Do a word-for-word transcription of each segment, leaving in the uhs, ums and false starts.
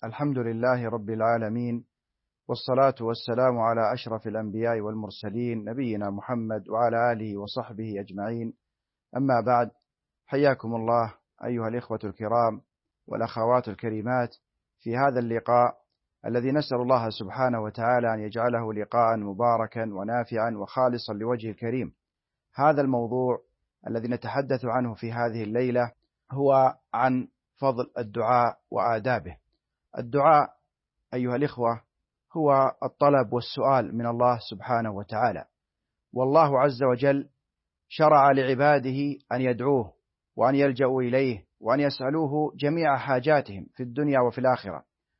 الحمد لله رب العالمين، والصلاة والسلام على أشرف الأنبياء والمرسلين نبينا محمد وعلى آله وصحبه أجمعين. أما بعد، حياكم الله أيها الإخوة الكرام والأخوات الكريمات في هذا اللقاء الذي نسأل الله سبحانه وتعالى أن يجعله لقاء مباركا ونافعا وخالصا لوجه الكريم. هذا الموضوع الذي نتحدث عنه في هذه الليلة هو عن فضل الدعاء وآدابه. الدعاء أيها الإخوة هو الطلب والسؤال من الله سبحانه وتعالى، والله عز وجل شرع لعباده أن يدعوه وأن يلجأوا إليه وأن يسألوه جميع حاجاتهم في الدنيا وفي الآخرة.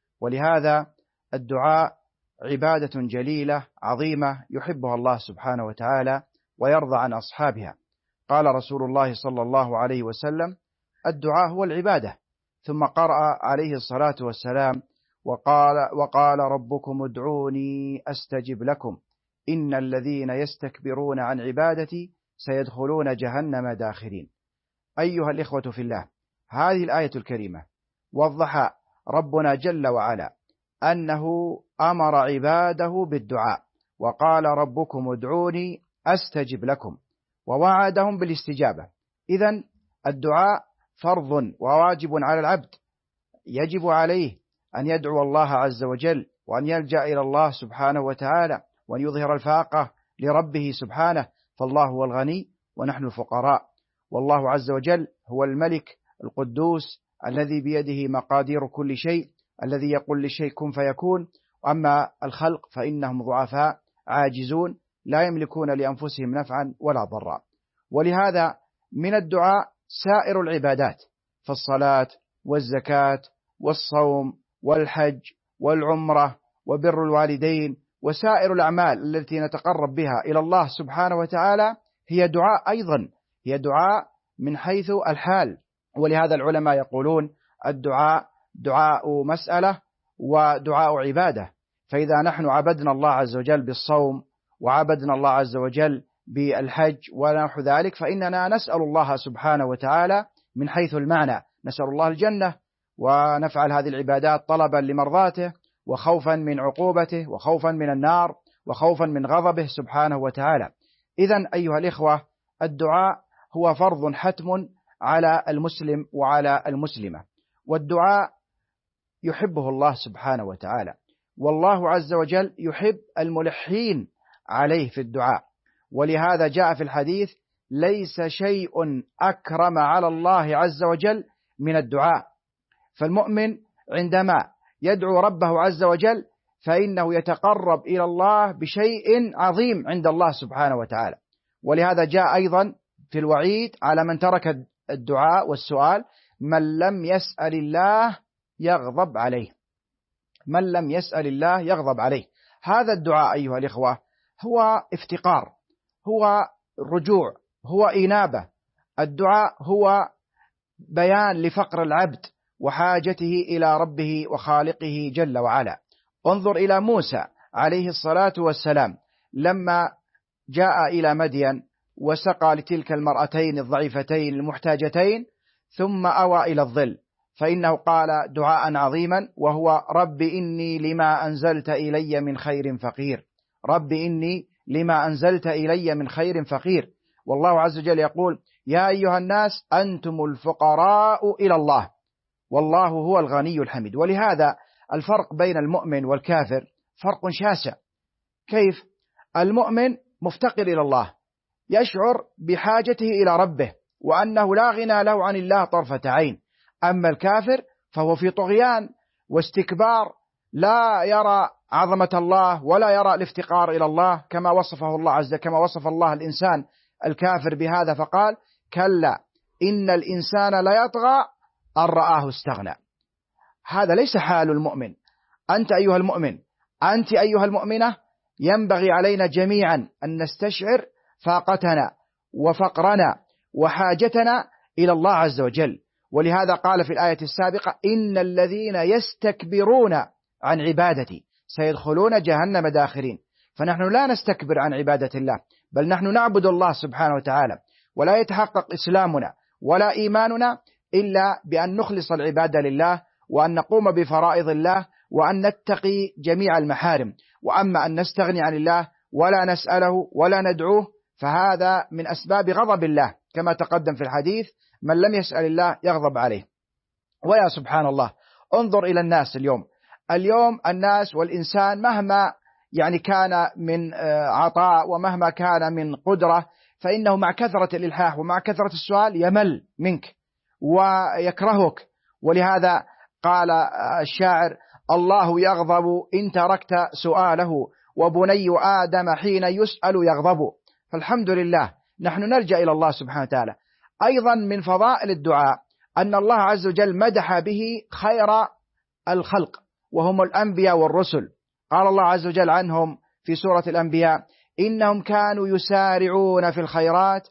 ولهذا الدعاء عبادة جليلة عظيمة يحبها الله سبحانه وتعالى ويرضى عن أصحابها. قال رسول الله صلى الله عليه وسلم: الدعاء هو العبادة. ثم قرأ عليه الصلاة والسلام: وقال, وقال ربكم ادعوني أستجب لكم إن الذين يستكبرون عن عبادتي سيدخلون جهنم داخرين. أيها الإخوة في الله، هذه الآية الكريمة وضح ربنا جل وعلا أنه أمر عباده بالدعاء، وقال ربكم ادعوني أستجب لكم، ووعدهم بالاستجابة. إذن الدعاء فرض وواجب على العبد، يجب عليه أن يدعو الله عز وجل وأن يلجأ إلى الله سبحانه وتعالى وأن يظهر الفاقة لربه سبحانه، فالله هو الغني ونحن الفقراء، والله عز وجل هو الملك القدوس الذي بيده مقادير كل شيء، الذي يقول للشيء كن فيكون. أما الخلق فإنهم ضعفاء عاجزون لا يملكون لأنفسهم نفعا ولا ضرا. ولهذا من الدعاء سائر العبادات، فالصلاة والزكاة والصوم والحج والعمرة وبر الوالدين وسائر الأعمال التي نتقرب بها إلى الله سبحانه وتعالى هي دعاء أيضا، هي دعاء من حيث الحال. ولهذا العلماء يقولون الدعاء دعاء مسألة ودعاء عبادة. فإذا نحن عبدنا الله عز وجل بالصوم وعبدنا الله عز وجل بالحج ونحو ذلك، فإننا نسأل الله سبحانه وتعالى من حيث المعنى، نسأل الله الجنة ونفعل هذه العبادات طلبا لمرضاته وخوفا من عقوبته وخوفا من النار وخوفا من غضبه سبحانه وتعالى. إذن أيها الإخوة، الدعاء هو فرض حتم على المسلم وعلى المسلمة، والدعاء يحبه الله سبحانه وتعالى، والله عز وجل يحب الملحين عليه في الدعاء. ولهذا جاء في الحديث: ليس شيء أكرم على الله عز وجل من الدعاء. فالمؤمن عندما يدعو ربه عز وجل فإنه يتقرب إلى الله بشيء عظيم عند الله سبحانه وتعالى. ولهذا جاء أيضا في الوعيد على من ترك الدعاء والسؤال: من لم يسأل الله يغضب عليه، من لم يسأل الله يغضب عليه. هذا الدعاء أيها الإخوة هو افتقار، هو رجوع، هو إنابة. الدعاء هو بيان لفقر العبد وحاجته إلى ربه وخالقه جل وعلا. انظر إلى موسى عليه الصلاة والسلام لما جاء إلى مدين وسقى لتلك المرأتين الضعيفتين المحتاجتين ثم أوى إلى الظل، فإنه قال دعاء عظيما وهو: رب إني لما أنزلت إلي من خير فقير، رب إني لما أنزلت إلي من خير فقير. والله عز وجل يقول: يا أيها الناس أنتم الفقراء إلى الله والله هو الغني الحميد. ولهذا الفرق بين المؤمن والكافر فرق شاسع. كيف؟ المؤمن مفتقر إلى الله، يشعر بحاجته إلى ربه وأنه لا غنى له عن الله طرفة عين. أما الكافر فهو في طغيان واستكبار، لا يرى عظمة الله ولا يرى الافتقار إلى الله كما وصفه الله عز وجل، كما وصف الله الإنسان الكافر بهذا فقال: كلا إن الإنسان ليطغى أن رآه استغنى. هذا ليس حال المؤمن. أنت أيها المؤمن، أنت أيها المؤمنة، ينبغي علينا جميعا أن نستشعر فاقتنا وفقرنا وحاجتنا إلى الله عز وجل. ولهذا قال في الآية السابقة: إن الذين يستكبرون عن عبادتي سيدخلون جهنم داخرين. فنحن لا نستكبر عن عبادة الله، بل نحن نعبد الله سبحانه وتعالى، ولا يتحقق إسلامنا ولا إيماننا إلا بأن نخلص العبادة لله وأن نقوم بفرائض الله، وأن نتقي جميع المحارم. وأما أن نستغني عن الله ولا نسأله ولا ندعوه فهذا من أسباب غضب الله، كما تقدم في الحديث: من لم يسأل الله يغضب عليه. ويا سبحان الله، انظر إلى الناس اليوم اليوم الناس والإنسان مهما يعني كان من عطاء ومهما كان من قدرة، فإنه مع كثرة الإلحاح ومع كثرة السؤال يمل منك ويكرهك. ولهذا قال الشاعر: الله يغضب إن تركت سؤاله، وبني آدم حين يسأل يغضب. فالحمد لله نحن نلجأ إلى الله سبحانه وتعالى. أيضا من فضائل الدعاء أن الله عز وجل مدح به خير الخلق وهم الأنبياء والرسل. قال الله عز وجل عنهم في سورة الأنبياء: إنهم كانوا يسارعون في الخيرات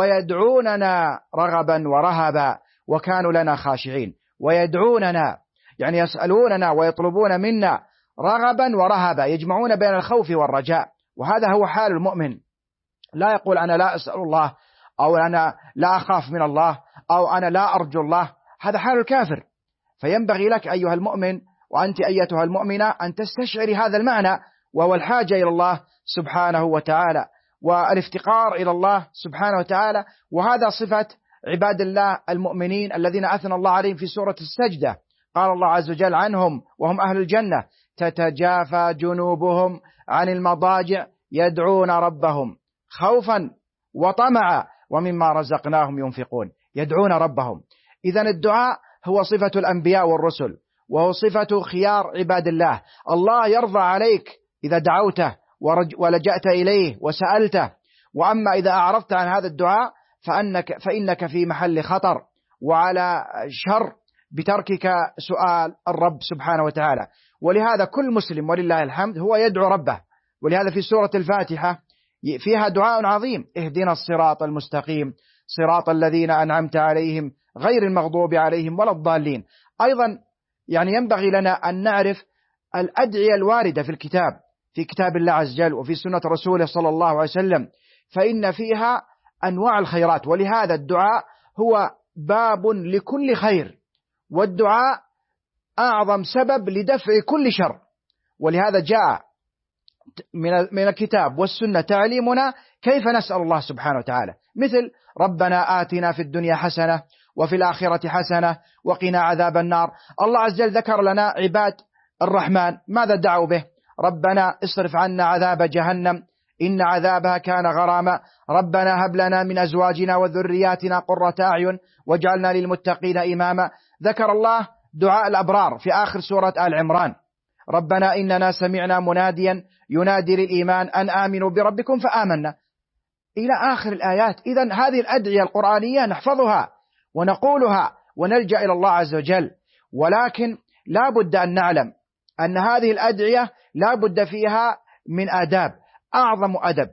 ويدعوننا رغبا ورهبا وكانوا لنا خاشعين. ويدعوننا يعني يسألوننا ويطلبون منا رغبا ورهبا، يجمعون بين الخوف والرجاء. وهذا هو حال المؤمن، لا يقول أنا لا أسأل الله، أو أنا لا أخاف من الله، أو أنا لا أرجو الله. هذا حال الكافر. فينبغي لك أيها المؤمن وأنت أيتها المؤمنة أن تستشعري هذا المعنى، وهو الحاجة إلى الله سبحانه وتعالى والافتقار إلى الله سبحانه وتعالى. وهذا صفة عباد الله المؤمنين الذين أثنى الله عليهم في سورة السجدة. قال الله عز وجل عنهم وهم أهل الجنة: تتجافى جنوبهم عن المضاجع يدعون ربهم خوفا وطمعا ومما رزقناهم ينفقون. يدعون ربهم. إذن الدعاء هو صفة الأنبياء والرسل، وهو صفة خيار عباد الله. الله يرضى عليك إذا دعوته ولجأت إليه وسألته. وأما إذا أعرضت عن هذا الدعاء فأنك فإنك في محل خطر وعلى شر بتركك سؤال الرب سبحانه وتعالى. ولهذا كل مسلم ولله الحمد هو يدعو ربه. ولهذا في سورة الفاتحة فيها دعاء عظيم: اهدنا الصراط المستقيم صراط الذين أنعمت عليهم غير المغضوب عليهم ولا الضالين. أيضا يعني ينبغي لنا أن نعرف الأدعية الواردة في الكتاب، في كتاب الله عز وجل وفي سنة رسوله صلى الله عليه وسلم، فإن فيها أنواع الخيرات. ولهذا الدعاء هو باب لكل خير، والدعاء أعظم سبب لدفع كل شر. ولهذا جاء من الكتاب والسنة تعليمنا كيف نسأل الله سبحانه وتعالى، مثل: ربنا آتنا في الدنيا حسنة وفي الآخرة حسنة وقنا عذاب النار. الله عز وجل ذكر لنا عباد الرحمن ماذا دعوا به: ربنا اصرف عنا عذاب جهنم إن عذابها كان غراما، ربنا هب لنا من أزواجنا وذرياتنا قرة أعين واجعلنا للمتقين إماما. ذكر الله دعاء الأبرار في آخر سورة آل عمران: ربنا إننا سمعنا مناديا ينادي للإيمان أن آمنوا بربكم فآمنا، إلى آخر الآيات. إذن هذه الأدعية القرآنية نحفظها ونقولها ونلجأ إلى الله عز وجل. ولكن لا بد أن نعلم أن هذه الأدعية لا بد فيها من آداب. أعظم أدب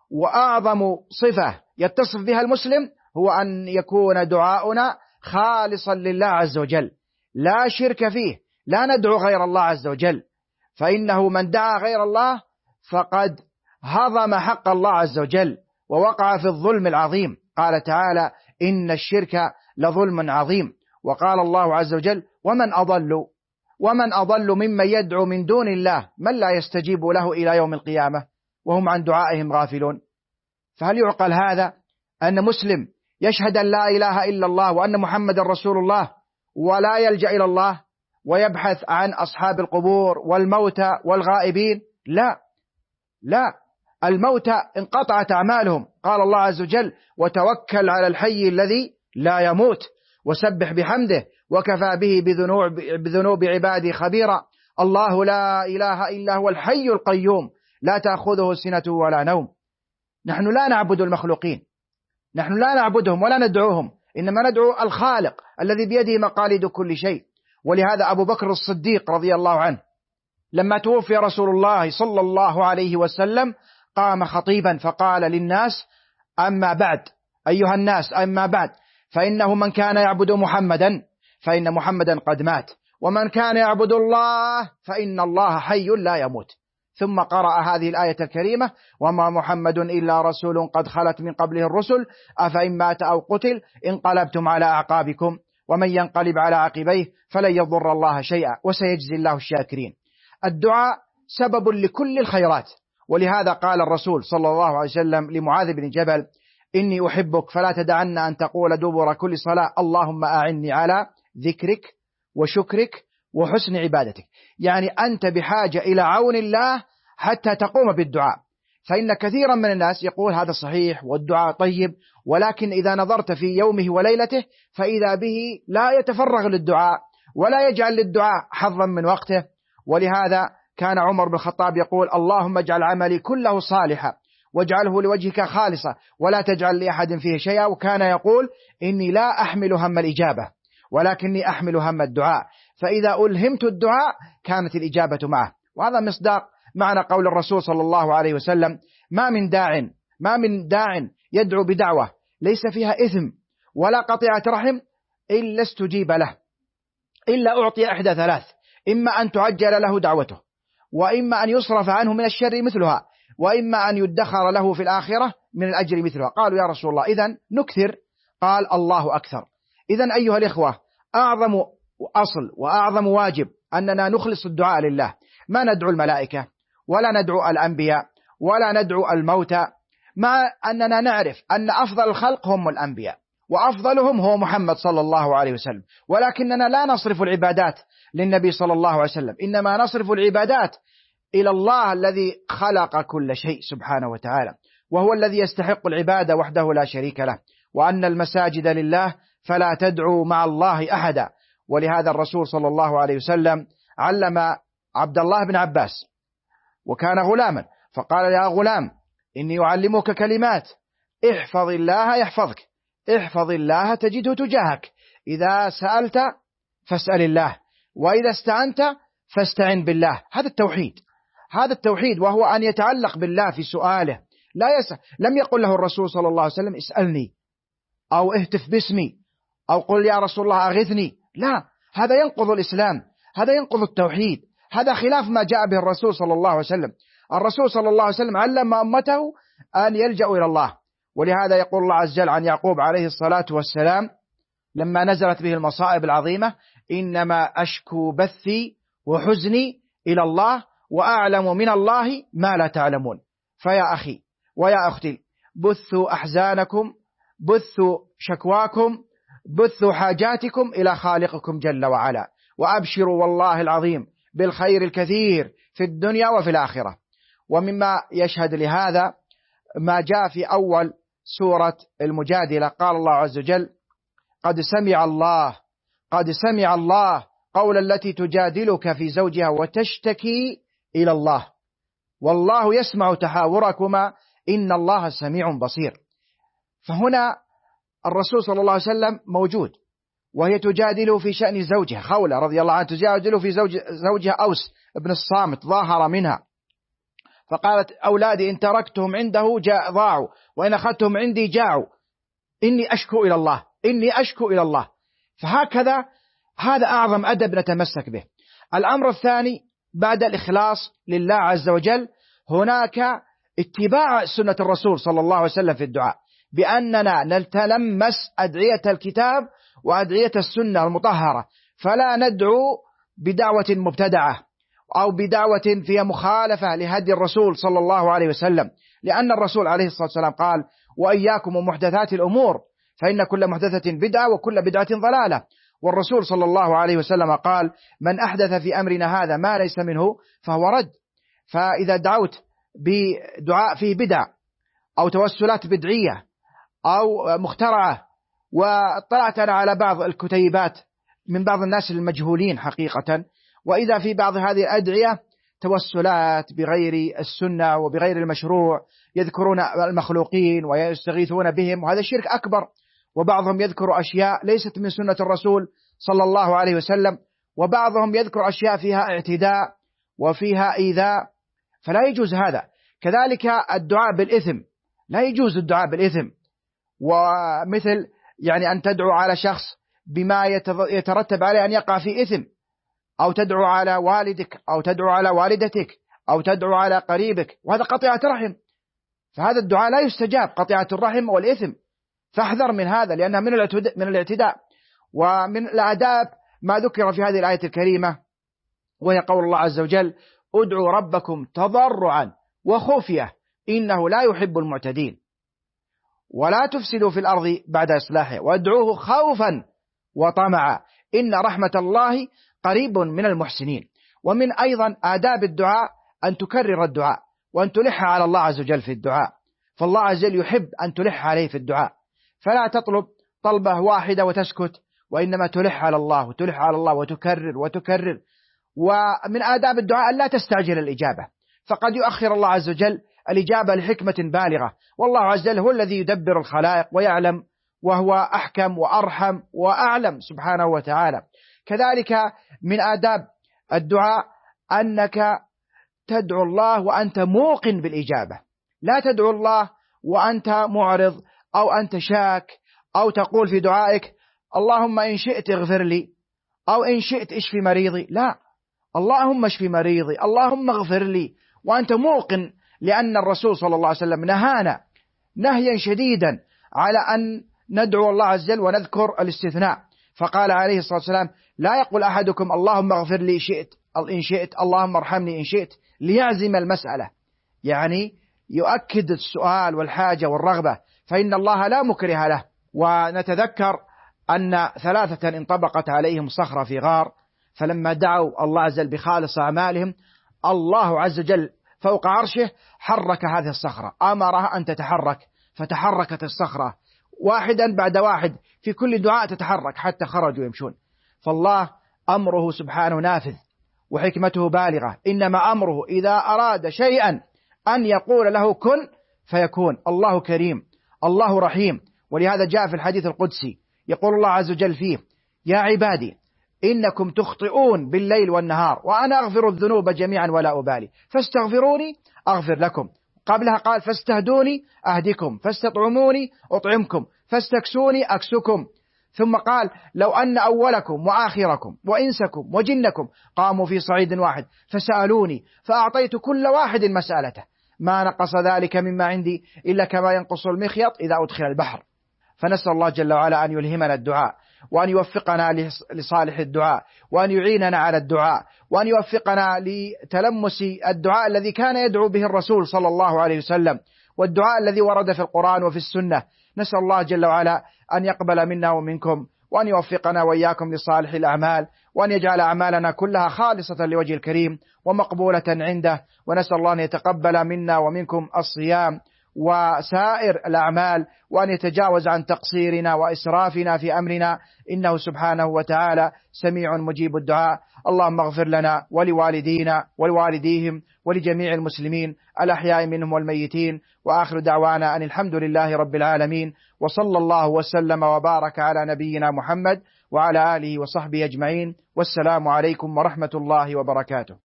وأعظم صفة يتصف بها المسلم هو أن يكون دعاؤنا خالصا لله عز وجل، لا شرك فيه، لا ندعو غير الله عز وجل، فإنه من دعا غير الله فقد هضم حق الله عز وجل ووقع في الظلم العظيم. قال تعالى: إن الشرك لظلم عظيم. وقال الله عز وجل: ومن أضل ومن أضل ممن يدعو من دون الله من لا يستجيب له إلى يوم القيامة وهم عن دعائهم غافلون. فهل يعقل هذا أن مسلم يشهد أن لا إله إلا الله وأن محمد رسول الله ولا يلجأ إلى الله ويبحث عن أصحاب القبور والموتى والغائبين؟ لا لا، الموتى انقطعت أعمالهم. قال الله عز وجل: وتوكل على الحي الذي لا يموت وسبح بحمده وكفى به بذنوب, بذنوب عباده خبيرا. الله لا إله إلا هو الحي القيوم لا تأخذه سنة ولا نوم. نحن لا نعبد المخلوقين، نحن لا نعبدهم ولا ندعوهم، إنما ندعو الخالق الذي بيده مقاليد كل شيء. ولهذا أبو بكر الصديق رضي الله عنه لما توفي رسول الله صلى الله عليه وسلم قام خطيبا فقال للناس: أما بعد أيها الناس، أما بعد فإنه من كان يعبد محمدا فإن محمدا قد مات، ومن كان يعبد الله فإن الله حي لا يموت. ثم قرأ هذه الآية الكريمة: وما محمد إلا رسول قد خلت من قبله الرسل أفإن مات أو قتل انقلبتم على أعقابكم ومن ينقلب على عقبيه فلن يضر الله شيئا وسيجزي الله الشاكرين. الدعاء سبب لكل الخيرات، ولهذا قال الرسول صلى الله عليه وسلم لمعاذ بن جبل: إني أحبك فلا تدعن أن تقول دبر كل صلاة اللهم أعني على ذكرك وشكرك وحسن عبادتك. يعني أنت بحاجة إلى عون الله حتى تقوم بالدعاء. فإن كثيرا من الناس يقول هذا صحيح والدعاء طيب، ولكن إذا نظرت في يومه وليلته فإذا به لا يتفرغ للدعاء ولا يجعل للدعاء حظا من وقته. ولهذا كان عمر بن الخطاب يقول: اللهم اجعل عملي كله صالحا واجعله لوجهك خالصا ولا تجعل لأحد فيه شيئا. وكان يقول: إني لا أحمل هم الإجابة ولكني أحمل هم الدعاء، فإذا ألهمت الدعاء كانت الإجابة معه. وهذا مصداق معنى قول الرسول صلى الله عليه وسلم: ما من داع ما من داع يدعو بدعوة ليس فيها إثم ولا قطيعة رحم إلا استجيب له، إلا أعطي إحدى ثلاث: إما أن تعجل له دعوته، وإما أن يصرف عنه من الشر مثلها، وإما أن يدخر له في الآخرة من الأجر مثلها. قالوا: يا رسول الله إذن نكثر؟ قال: الله أكثر. إذن أيها الإخوة، أعظم أصل وأعظم واجب أننا نخلص الدعاء لله، ما ندعو الملائكة ولا ندعو الأنبياء ولا ندعو الموتى، مع أننا نعرف أن أفضل الخلق هم الأنبياء وأفضلهم هو محمد صلى الله عليه وسلم، ولكننا لا نصرف العبادات للنبي صلى الله عليه وسلم، إنما نصرف العبادات إلى الله الذي خلق كل شيء سبحانه وتعالى، وهو الذي يستحق العبادة وحده لا شريك له، وأن المساجد لله فلا تدعوا مع الله أحدا. ولهذا الرسول صلى الله عليه وسلم علم عبد الله بن عباس وكان غلاما، فقال: يا غلام إني أعلمك كلمات، احفظ الله يحفظك، احفظ الله تجده تجاهك، إذا سألت فاسأل الله، وإذا استعنت فاستعن بالله. هذا التوحيد، هذا التوحيد، وهو أن يتعلق بالله في سؤاله. لا يسأل. لم يقل له الرسول صلى الله عليه وسلم: اسألني أو اهتف باسمي أو قل يا رسول الله أغثني. لا، هذا ينقض الإسلام، هذا ينقض التوحيد، هذا خلاف ما جاء به الرسول صلى الله عليه وسلم. الرسول صلى الله عليه وسلم علم أمته أن يلجأوا إلى الله. ولهذا يقول الله عز وجل عن يعقوب عليه الصلاة والسلام لما نزلت به المصائب العظيمة: إنما أشكو بثي وحزني إلى الله وأعلم من الله ما لا تعلمون. فيا أخي ويا أختي، بثوا أحزانكم، بثوا شكواكم، بثوا حاجاتكم إلى خالقكم جل وعلا، وأبشروا والله العظيم بالخير الكثير في الدنيا وفي الآخرة. ومما يشهد لهذا ما جاء في أول سورة المجادلة، قال الله عز وجل: قد سمع الله قد سمع الله قول التي تجادلك في زوجها وتشتكي إلى الله والله يسمع تحاوركما إن الله سميع بصير. فهنا الرسول صلى الله عليه وسلم موجود، وهي تجادله في شأن زوجها، خولة رضي الله عنها تجادله في زوج زوجها أوس بن الصامت، ظاهر منها، فقالت: أولادي إن تركتهم عنده جاء ضاعوا وإن أخذتهم عندي جاعوا، إني أشكو إلى الله إني أشكو إلى الله. فهكذا هذا أعظم أدب نتمسك به. الأمر الثاني بعد الإخلاص لله عز وجل، هناك اتباع سنة الرسول صلى الله عليه وسلم في الدعاء، بأننا نتلمس أدعية الكتاب وأدعية السنة المطهرة، فلا ندعو بدعوة مبتدعة أو بدعوة فيها مخالفة لهدي الرسول صلى الله عليه وسلم، لأن الرسول عليه الصلاة والسلام قال: وإياكم ومحدثات الأمور فإن كل محدثة بدعة وكل بدعة ضلالة. والرسول صلى الله عليه وسلم قال: من أحدث في أمرنا هذا ما ليس منه فهو رد. فإذا دعوت بدعاء فيه بدع أو توسلات بدعية أو مخترعة، واطلعت أنا على بعض الكتيبات من بعض الناس المجهولين حقيقة، وإذا في بعض هذه الأدعية توسلات بغير السنة وبغير المشروع، يذكرون المخلوقين ويستغيثون بهم، وهذا شرك أكبر. وبعضهم يذكر أشياء ليست من سنة الرسول صلى الله عليه وسلم، وبعضهم يذكر أشياء فيها اعتداء وفيها إيذاء، فلا يجوز هذا. كذلك الدعاء بالإثم، لا يجوز الدعاء بالإثم، ومثل يعني أن تدعو على شخص بما يترتب عليه أن يقع في إثم، أو تدعو على والدك أو تدعو على والدتك أو تدعو على قريبك، وهذا قطيعة رحم، فهذا الدعاء لا يستجاب، قطيعة الرحم والإثم، فاحذر من هذا لأنها من الاعتداء. ومن الآداب ما ذكر في هذه الآية الكريمة، وهي قول الله عز وجل: ادعوا ربكم تضرعا وخفية إنه لا يحب المعتدين، ولا تفسدوا في الأرض بعد إصلاحها، وادعوه خوفا وطمعا إن رحمة الله قريب من المحسنين. ومن أيضا آداب الدعاء أن تكرر الدعاء، وأن تلح على الله عز وجل في الدعاء، فالله عز وجل يحب أن تلح عليه في الدعاء، فلا تطلب طلبة واحدة وتسكت، وإنما تلح على الله وتلح على الله وتكرر وتكرر. ومن آداب الدعاء أن لا تستعجل الإجابة، فقد يؤخر الله عز وجل الإجابة لحكمة بالغة، والله عز وجل هو الذي يدبر الخلائق ويعلم، وهو أحكم وأرحم وأعلم سبحانه وتعالى. كذلك من آداب الدعاء أنك تدعو الله وأنت موقن بالإجابة، لا تدعو الله وأنت معرض أو أنت شاك، أو تقول في دعائك: اللهم إن شئت اغفر لي، أو إن شئت اشفي مريضي. لا، اللهم اشفي مريضي، اللهم اغفر لي، وأنت موقن، لأن الرسول صلى الله عليه وسلم نهانا نهيا شديدا على أن ندعو الله عز وجل ونذكر الاستثناء، فقال عليه الصلاة والسلام: لا يقول أحدكم اللهم اغفر لي شئت إن شئت، اللهم ارحمني إن شئت، ليعزم المسألة، يعني يؤكد السؤال والحاجة والرغبة، فإن الله لا مكره له. ونتذكر أن ثلاثة انطبقت عليهم صخرة في غار، فلما دعوا الله عز وجل بخالص أعمالهم، الله عز وجل فوق عرشه حرك هذه الصخرة، أمرها أن تتحرك، فتحركت الصخرة واحدا بعد واحد، في كل دعاء تتحرك حتى خرجوا يمشون. فالله أمره سبحانه نافذ وحكمته بالغة، إنما أمره إذا أراد شيئا أن يقول له كن فيكون. الله كريم، الله رحيم، ولهذا جاء في الحديث القدسي يقول الله عز وجل فيه: يا عبادي إنكم تخطئون بالليل والنهار وأنا أغفر الذنوب جميعا ولا أبالي، فاستغفروني أغفر لكم. قبلها قال: فاستهدوني أهدكم، فاستطعموني أطعمكم، فاستكسوني أكسكم. ثم قال: لو أن أولكم وآخركم وإنسكم وجنكم قاموا في صعيد واحد فسألوني فأعطيت كل واحد مسألته ما نقص ذلك مما عندي إلا كما ينقص المخيط إذا أدخل البحر. فنسأل الله جل وعلا أن يلهمنا الدعاء، وأن يوفقنا لصالح الدعاء، وأن يعيننا على الدعاء، وأن يوفقنا لتلمس الدعاء الذي كان يدعو به الرسول صلى الله عليه وسلم، والدعاء الذي ورد في القرآن وفي السنة. نسأل الله جل وعلا أن يقبل منا ومنكم، وأن يوفقنا وإياكم لصالح الأعمال، وأن يجعل أعمالنا كلها خالصة لوجه الكريم ومقبولة عنده. ونسأل الله أن يتقبل منا ومنكم الصيام وسائر الأعمال، وأن يتجاوز عن تقصيرنا وإسرافنا في أمرنا، إنه سبحانه وتعالى سميع مجيب الدعاء. اللهم اغفر لنا ولوالدينا ولوالديهم ولجميع المسلمين الأحياء منهم والميتين، وآخر دعوانا أن الحمد لله رب العالمين، وصلى الله وسلم وبارك على نبينا محمد وعلى آله وصحبه أجمعين، والسلام عليكم ورحمة الله وبركاته.